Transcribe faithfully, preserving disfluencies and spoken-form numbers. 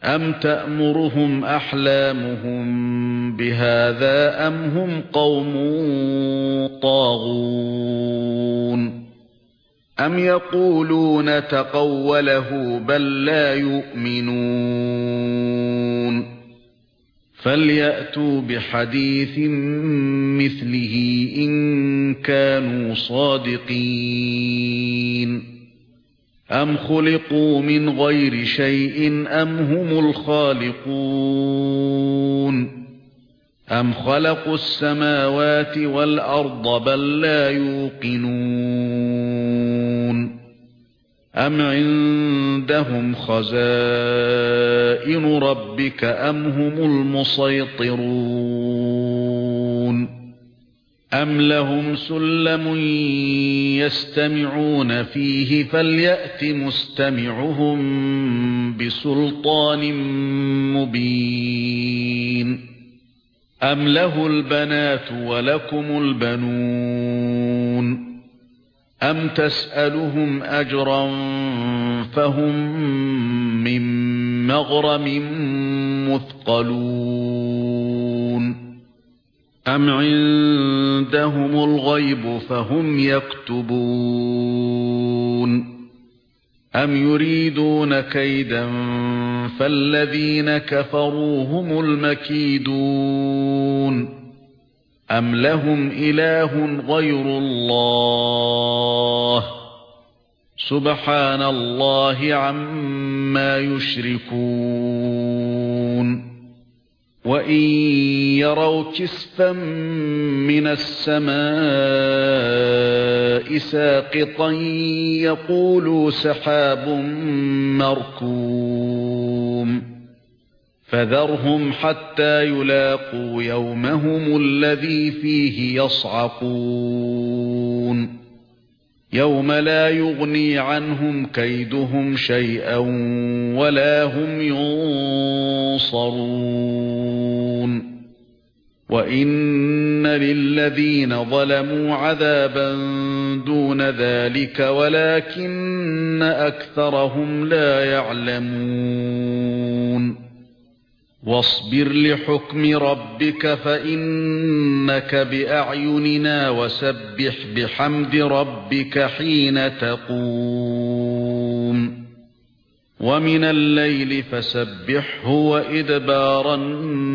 أَمْ تَأْمُرُهُمْ أَحْلَامُهُم بِهَذَا أَمْ هُمْ قَوْمٌ طَاغُونَ أَمْ يَقُولُونَ تَقَوَّلَهُ بَل لَّا يُؤْمِنُونَ فَلْيَأْتُوا بِحَدِيثٍ مِثْلِهِ إِن كَانُوا صَادِقِينَ أَمْ خُلِقُوا مِنْ غَيْرِ شَيْءٍ أَمْ هُمُ الْخَالِقُونَ أَمْ خَلَقُوا السَّمَاوَاتِ وَالْأَرْضَ بَل لَّا يُوقِنُونَ أَمْ عِندَهُمْ خَزَائِنُ رَبِّكَ أَمْ هُمُ الْمُصَيْطِرُونَ أَمْ لَهُمْ سُلَّمٌ يَسْتَمِعُونَ فِيهِ فَلْيَأْتِ مُسْتَمِعُهُم بِسُلْطَانٍ مُبِينٍ أَمْ لَهُ الْبَنَاتُ وَلَكُمُ الْبَنُونَ أَمْ تَسْأَلُهُمْ أَجْرًا فَهُمْ مِنْ مَغْرَمٍ مُثْقَلُونَ أَمْ عِندَهُمُ الْغَيْبُ فَهُمْ يَكْتُبُونَ أَمْ يُرِيدُونَ كَيْدًا فَالَّذِينَ كَفَرُوا هُمُ الْمَكِيدُونَ أَمْ لَهُمْ إِلَٰهٌ غَيْرُ اللَّهِ سُبْحَانَ اللَّهِ عَمَّا يُشْرِكُونَ وَإِن يَرَوْا كِسْفًا مِّنَ السَّمَاءِ سَاقِطًا يَقُولُوا سَحَابٌ مَّرْكُومٌ فَذَرْهُمْ حَتَّى يُلَاقُوا يَوْمَهُمُ الَّذِي فِيهِ يَصْعَقُونَ يَوْمَ لَا يُغْنِي عَنْهُمْ كَيْدُهُمْ شَيْئًا وَلَا هُمْ يُنصَرُونَ وَإِنَّ لِلَّذِينَ ظَلَمُوا عَذَابًا دُونَ ذَلِكَ وَلَكِنَّ أَكْثَرَهُمْ لَا يَعْلَمُونَ وَاصْبِرْ لِحُكْمِ رَبِّكَ فَإِنَّكَ بِأَعْيُنِنَا وَسَبِّحْ بِحَمْدِ رَبِّكَ حِينَ تَقُومُ وَمِنَ اللَّيْلِ فَسَبِّحْهُ وَإِدْبَارَ النُّجُومِ